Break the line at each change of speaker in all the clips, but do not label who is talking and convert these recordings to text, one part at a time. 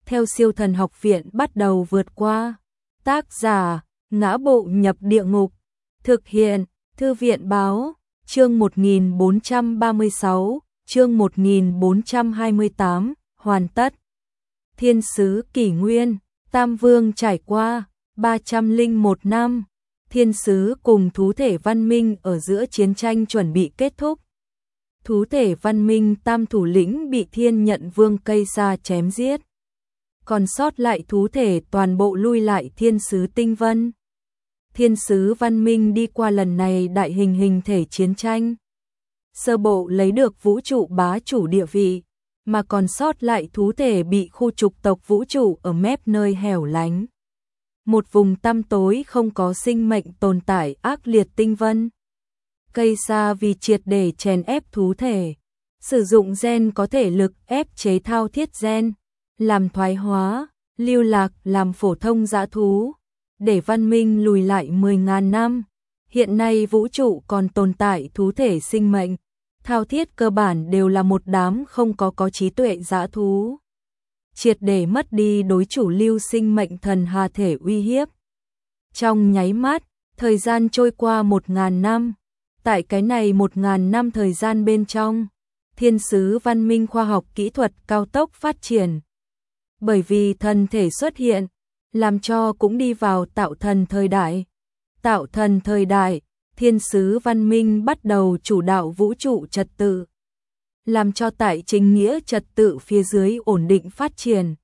theo siêu thần học viện bắt đầu vượt qua. Tác giả, Ngã Bộ Nhập Địa Ngục. Thực hiện, Thư viện Báo, chương 1436, chương 1428, hoàn tất. Thiên sứ kỷ nguyên, Tam Vương trải qua 301 năm, thiên sứ cùng thú thể văn minh ở giữa chiến tranh chuẩn bị kết thúc. Thú thể văn minh Tam thủ lĩnh bị Thiên Nhận Vương Cây Sa chém giết. Còn sót lại thú thể toàn bộ lui lại thiên sứ tinh vân. Thiên sứ văn minh đi qua lần này đại hình thể chiến tranh. Sơ bộ lấy được vũ trụ bá chủ địa vị, mà còn sót lại thú thể bị khu trục tộc vũ trụ ở mép nơi hẻo lánh. Một vùng tăm tối không có sinh mệnh tồn tại ác liệt tinh vân. Cây Sa vì triệt để chèn ép thú thể, sử dụng gen có thể lực ép chế thao thiết gen, làm thoái hóa, lưu lạc làm phổ thông dã thú, để văn minh lùi lại 10.000 năm. Hiện nay vũ trụ còn tồn tại thú thể sinh mệnh, thao thiết cơ bản đều là một đám không có trí tuệ dã thú. Triệt để mất đi đối chủ lưu sinh mệnh thần hà thể uy hiếp. Trong nháy mắt, thời gian trôi qua 1.000 năm. Tại cái này 1.000 năm thời gian bên trong, thiên sứ văn minh khoa học kỹ thuật cao tốc phát triển. Bởi vì thần thể xuất hiện, làm cho cũng đi vào tạo thần thời đại. Tạo thần thời đại, thiên sứ văn minh bắt đầu chủ đạo vũ trụ trật tự, làm cho tại chính nghĩa trật tự phía dưới ổn định phát triển.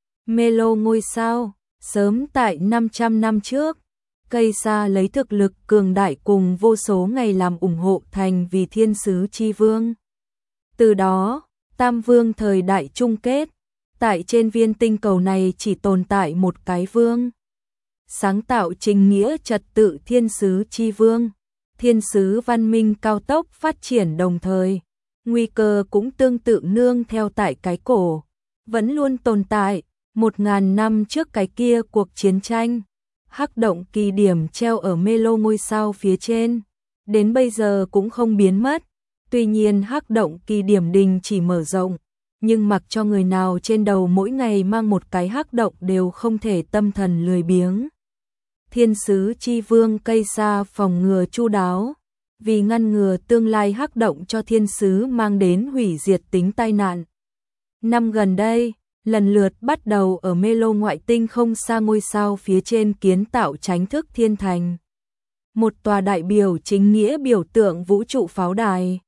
Melo ngôi sao, sớm tại 500 năm trước, Cây Sa lấy thực lực cường đại cùng vô số ngày làm ủng hộ thành vì thiên sứ chi vương. Từ đó, Tam Vương thời đại chung kết, tại trên viên tinh cầu này chỉ tồn tại một cái vương. Sáng tạo chính nghĩa trật tự thiên sứ chi vương, thiên sứ văn minh cao tốc phát triển đồng thời. Nguy cơ cũng tương tự nương theo tại cái cổ, vẫn luôn tồn tại, 1.000 năm trước cái kia cuộc chiến tranh. Hắc động kỳ điểm treo ở Melo ngôi sao phía trên, đến bây giờ cũng không biến mất. Tuy nhiên hắc động kỳ điểm đình chỉ mở rộng, nhưng mặc cho người nào trên đầu mỗi ngày mang một cái hắc động đều không thể tâm thần lười biếng. Thiên sứ chi vương Cây Sa phòng ngừa chu đáo, vì ngăn ngừa tương lai hắc động cho thiên sứ mang đến hủy diệt tính tai nạn. Năm gần đây, lần lượt bắt đầu ở Melo ngoại tinh không xa ngôi sao phía trên kiến tạo tránh thức thiên thành. Một tòa đại biểu chính nghĩa biểu tượng vũ trụ pháo đài.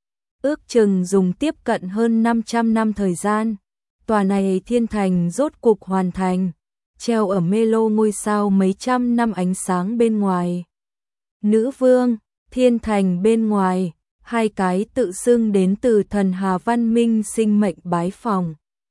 Ước chừng dùng tiếp cận hơn 500 năm thời gian, tòa này thiên thành rốt cục hoàn thành, treo ở Melo ngôi sao mấy trăm năm ánh sáng bên ngoài. Nữ vương, thiên thành bên ngoài, hai cái tự xưng đến từ thần hà văn minh sinh mệnh bái phòng.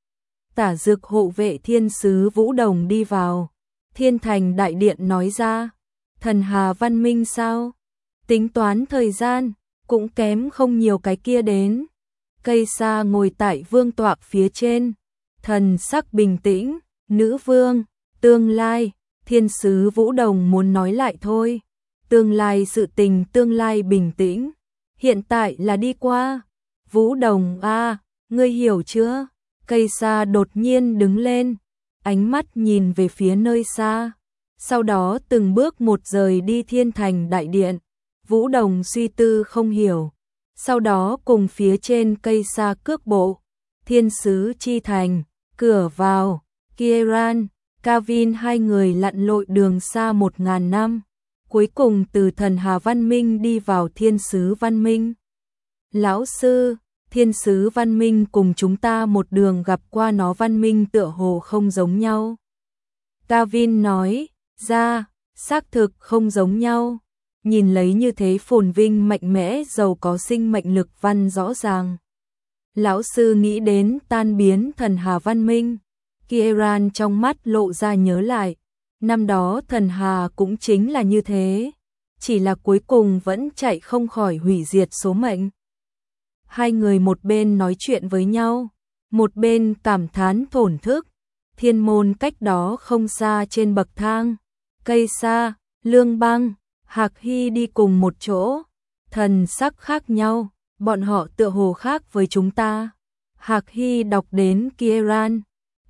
Tả Dược hộ vệ thiên sứ Vũ Đồng đi vào, thiên thành đại điện nói ra, thần hà văn minh sao? Tính toán thời gian, cũng kém không nhiều cái kia đến. Cây Sa ngồi tại vương tọa phía trên, thần sắc bình tĩnh, nữ vương, tương lai, thiên sứ Vũ Đồng muốn nói lại thôi. Tương lai sự tình tương lai bình tĩnh, hiện tại là đi qua. Vũ Đồng a, ngươi hiểu chưa? Cây Sa đột nhiên đứng lên, ánh mắt nhìn về phía nơi xa, sau đó từng bước một rời đi thiên thành đại điện. Vũ Đồng suy tư không hiểu, sau đó cùng phía trên Cây Sa cước bộ. Thiên sứ chi thành, cửa vào, Kieran, Kavin hai người lặn lội đường xa 1.000 năm. Cuối cùng từ thần hà văn minh đi vào thiên sứ văn minh. Lão sư, thiên sứ văn minh cùng chúng ta một đường gặp qua nó văn minh tựa hồ không giống nhau. Kavin nói, ra, xác thực không giống nhau. Nhìn lấy như thế phồn vinh mạnh mẽ giàu có sinh mệnh lực văn rõ ràng. Lão sư nghĩ đến tan biến thần hà văn minh. Kieran trong mắt lộ ra nhớ lại. Năm đó thần hà cũng chính là như thế, chỉ là cuối cùng vẫn chạy không khỏi hủy diệt số mệnh. Hai người một bên nói chuyện với nhau, một bên cảm thán thổn thức. Thiên môn cách đó không xa trên bậc thang, Cây Sa, Lương Băng, Hạc Hy đi cùng một chỗ, thần sắc khác nhau, bọn họ tựa hồ khác với chúng ta. Hạc Hy đọc đến Kieran,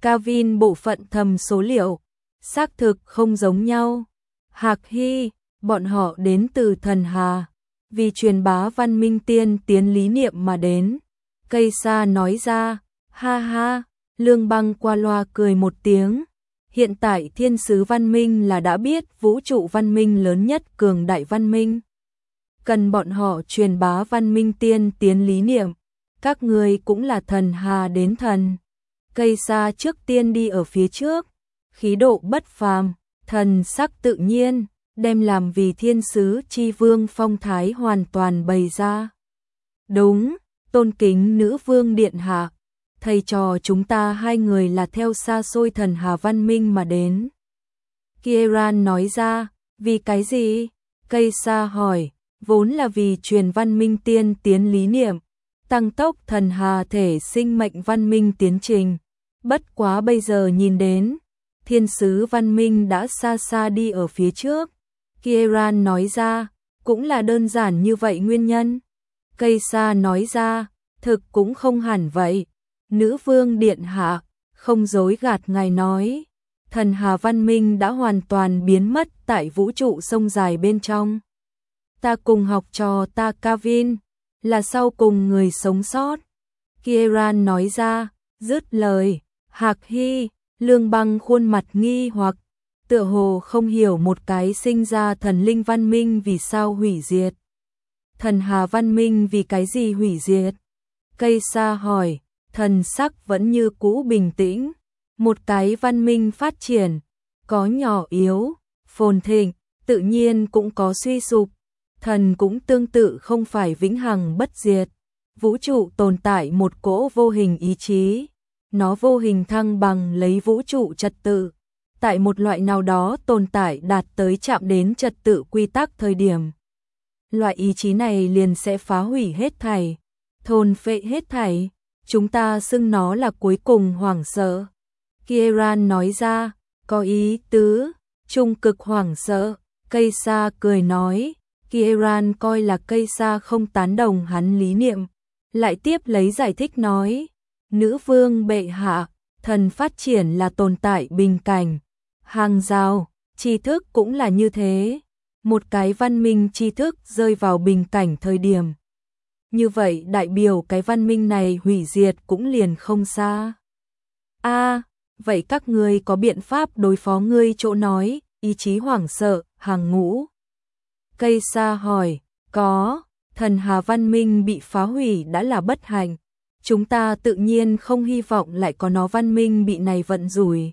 Kavin bộ phận thầm số liệu, xác thực không giống nhau. Hạc Hy, bọn họ đến từ thần Hà, vì truyền bá văn minh tiên tiến lý niệm mà đến. Cây sa nói ra, ha ha, Lương Băng qua loa cười một tiếng. Hiện tại thiên sứ văn minh là đã biết vũ trụ văn minh lớn nhất cường đại văn minh. Cần bọn họ truyền bá văn minh tiên tiến lý niệm. Các người cũng là thần Hà đến thần. Cây sa trước tiên đi ở phía trước, khí độ bất phàm, thần sắc tự nhiên, đem làm vì thiên sứ chi vương phong thái hoàn toàn bày ra. Đúng, tôn kính nữ vương điện hạ, thầy trò chúng ta hai người là theo xa xôi thần Hà văn minh mà đến. Kieran nói ra, vì cái gì? Cây sa hỏi, vốn là vì truyền văn minh tiên tiến lý niệm, tăng tốc thần Hà thể sinh mệnh văn minh tiến trình. Bất quá bây giờ nhìn đến, thiên sứ văn minh đã xa xa đi ở phía trước. Kieran nói ra, cũng là đơn giản như vậy nguyên nhân. Cây sa nói ra, thực cũng không hẳn vậy. Nữ vương điện hạ, không dối gạt ngài nói. Thần Hà văn minh đã hoàn toàn biến mất tại vũ trụ sông dài bên trong. Ta cùng học trò ta Kavin, là sau cùng người sống sót. Kieran nói ra, dứt lời, Hạc Hy, Lương Băng khuôn mặt nghi hoặc, tựa hồ không hiểu một cái sinh ra thần linh văn minh vì sao hủy diệt. Thần Hà văn minh vì cái gì hủy diệt? Cây sa hỏi, thần sắc vẫn như cũ bình tĩnh. Một cái văn minh phát triển, có nhỏ yếu, phồn thịnh, tự nhiên cũng có suy sụp. Thần cũng tương tự không phải vĩnh hằng bất diệt. Vũ trụ tồn tại một cỗ vô hình ý chí. Nó vô hình thăng bằng lấy vũ trụ trật tự. Tại một loại nào đó tồn tại đạt tới chạm đến trật tự quy tắc thời điểm. Loại ý chí này liền sẽ phá hủy hết thảy, thôn phệ hết thảy. Chúng ta xưng nó là cuối cùng hoảng sợ. Kieran nói ra, có ý tứ, trung cực hoảng sợ. Cây sa cười nói, Kieran coi là cây sa không tán đồng hắn lý niệm. Lại tiếp lấy giải thích nói, nữ vương bệ hạ, thần phát triển là tồn tại bình cảnh. Hàng rào, tri thức cũng là như thế. Một cái văn minh tri thức rơi vào bình cảnh thời điểm. Như vậy đại biểu cái văn minh này hủy diệt cũng liền không xa. Vậy các ngươi có biện pháp đối phó ngươi chỗ nói, ý chí hoảng sợ, hàng ngũ. Cây sa hỏi, có, thần Hà văn minh bị phá hủy đã là bất hạnh. Chúng ta tự nhiên không hy vọng lại có nó văn minh bị này vận rủi.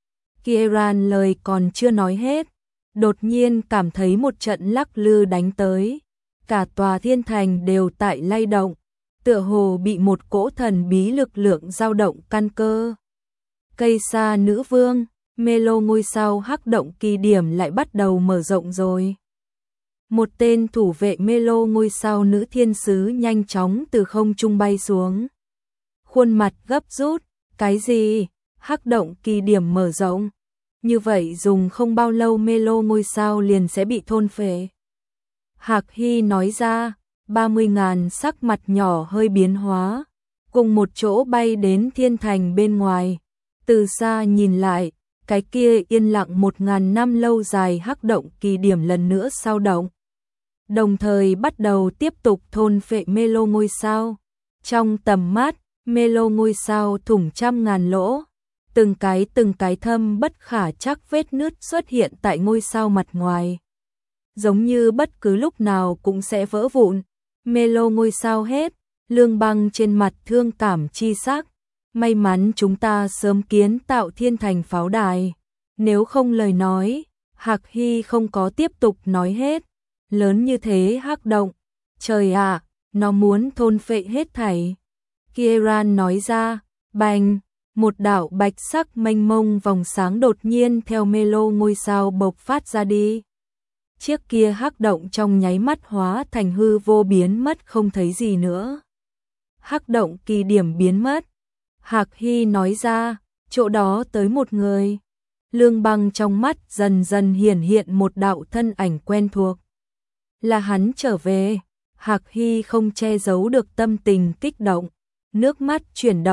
Kieran lời còn chưa nói hết, đột nhiên cảm thấy một trận lắc lư đánh tới. Cả tòa thiên thành đều tại lay động, tựa hồ bị một cỗ thần bí lực lượng dao động căn cơ. Cây sa nữ vương, Melo ngôi sao hắc động kỳ điểm lại bắt đầu mở rộng rồi. Một tên thủ vệ Melo ngôi sao nữ thiên sứ nhanh chóng từ không trung bay xuống. Khuôn mặt gấp rút, cái gì? Hắc động kỳ điểm mở rộng. Như vậy dùng không bao lâu Melo ngôi sao liền sẽ bị thôn phệ. Hạc Hy nói ra, 30.000 sắc mặt nhỏ hơi biến hóa, cùng một chỗ bay đến thiên thành bên ngoài. Từ xa nhìn lại, cái kia yên lặng 1.000 năm lâu dài hắc động kỳ điểm lần nữa sao động. Đồng thời bắt đầu tiếp tục thôn phệ Melo ngôi sao. Trong tầm mắt, Melo ngôi sao thủng 100.000 lỗ. Từng cái thâm bất khả trắc vết nứt xuất hiện tại ngôi sao mặt ngoài. Giống như bất cứ lúc nào cũng sẽ vỡ vụn. Melo ngôi sao hết, Lương Băng trên mặt thương cảm chi sắc. May mắn chúng ta sớm kiến tạo thiên thành pháo đài. Nếu không lời nói, Hạc Hy không có tiếp tục nói hết. Lớn như thế hắc động. Trời ạ, nó muốn thôn phệ hết thảy. Kieran nói ra, bành, một đạo bạch sắc mênh mông vòng sáng đột nhiên theo Melo ngôi sao bộc phát ra đi. Chiếc kia hắc động trong nháy mắt hóa thành hư vô biến mất không thấy gì nữa. Hắc động kỳ điểm biến mất. Hạc Hy nói ra, chỗ đó tới một người. Lương Băng trong mắt dần dần hiển hiện một đạo thân ảnh quen thuộc. Là hắn trở về. Hạc Hy không che giấu được tâm tình kích động. Nước mắt chuyển động.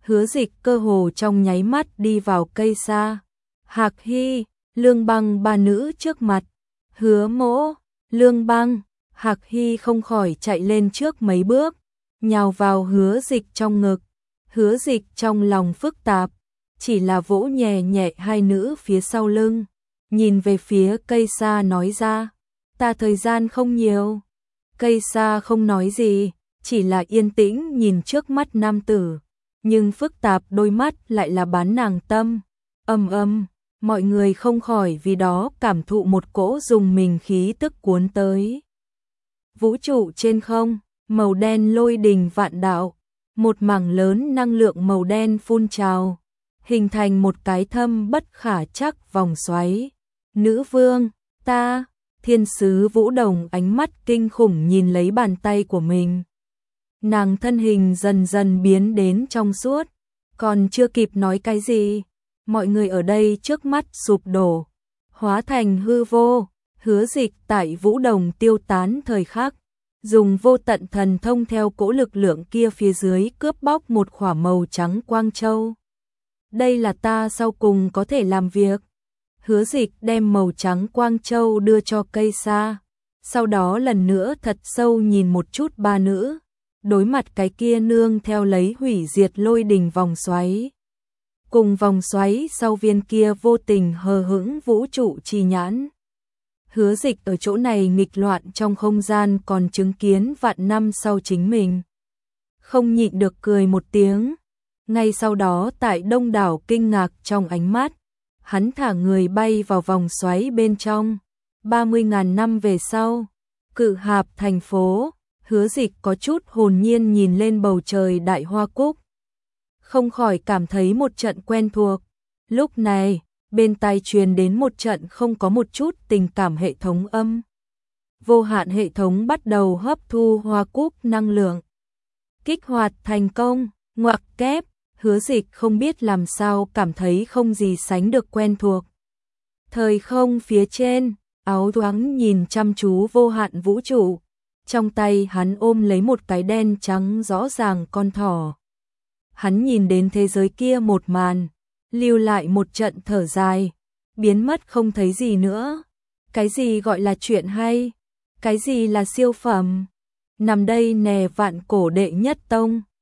Hứa Dịch cơ hồ trong nháy mắt đi vào cây xa. Hạc Hy, Lương Băng ba nữ trước mặt. Hứa Mỗ, Lương Băng, Hạc Hy không khỏi chạy lên trước mấy bước, nhào vào Hứa Dịch trong ngực. Hứa Dịch trong lòng phức tạp, chỉ là vỗ nhẹ nhẹ hai nữ phía sau lưng, nhìn về phía cây sa nói ra, ta thời gian không nhiều. Cây sa không nói gì, chỉ là yên tĩnh nhìn trước mắt nam tử, nhưng phức tạp đôi mắt lại là bán nàng tâm. Mọi người không khỏi vì đó cảm thụ một cỗ dùng mình khí tức cuốn tới. Vũ trụ trên không, màu đen lôi đình vạn đạo, một mảng lớn năng lượng màu đen phun trào, hình thành một cái thâm bất khả trắc vòng xoáy. Nữ vương, ta, thiên sứ Vũ Đồng ánh mắt kinh khủng nhìn lấy bàn tay của mình. Nàng thân hình dần dần biến đến trong suốt, còn chưa kịp nói cái gì, mọi người ở đây trước mắt sụp đổ, hóa thành hư vô. Hứa Dịch tại Vũ Đồng tiêu tán thời khắc, dùng vô tận thần thông theo cỗ lực lượng kia phía dưới cướp bóc một khỏa màu trắng quang châu. Đây là ta sau cùng có thể làm việc. Hứa Dịch đem màu trắng quang châu đưa cho cây sa, sau đó lần nữa thật sâu nhìn một chút ba nữ, đối mặt cái kia nương theo lấy hủy diệt lôi đình vòng xoáy. Cùng vòng xoáy sau viên kia vô tình hờ hững vũ trụ chi nhãn. Hứa Dịch ở chỗ này nghịch loạn trong không gian còn chứng kiến vạn năm sau chính mình. Không nhịn được cười một tiếng. Ngay sau đó tại đông đảo kinh ngạc trong ánh mắt, hắn thả người bay vào vòng xoáy bên trong. 30.000 năm về sau, Cự Hạp thành phố, Hứa Dịch có chút hồn nhiên nhìn lên bầu trời đại hoa cúc. Không khỏi cảm thấy một trận quen thuộc. Lúc này, bên tai truyền đến một trận không có một chút tình cảm hệ thống âm. Vô hạn hệ thống bắt đầu hấp thu hoa cúc năng lượng. Kích hoạt thành công, ngoặc kép, Hứa Dịch không biết làm sao cảm thấy không gì sánh được quen thuộc. Thời không phía trên, áo thoáng nhìn chăm chú vô hạn vũ trụ. Trong tay hắn ôm lấy một cái đen trắng rõ ràng con thỏ. Hắn nhìn đến thế giới kia một màn, lưu lại một trận thở dài, biến mất không thấy gì nữa. Cái gì gọi là chuyện hay? Cái gì là siêu phẩm? Nằm đây nè vạn cổ đệ nhất tông.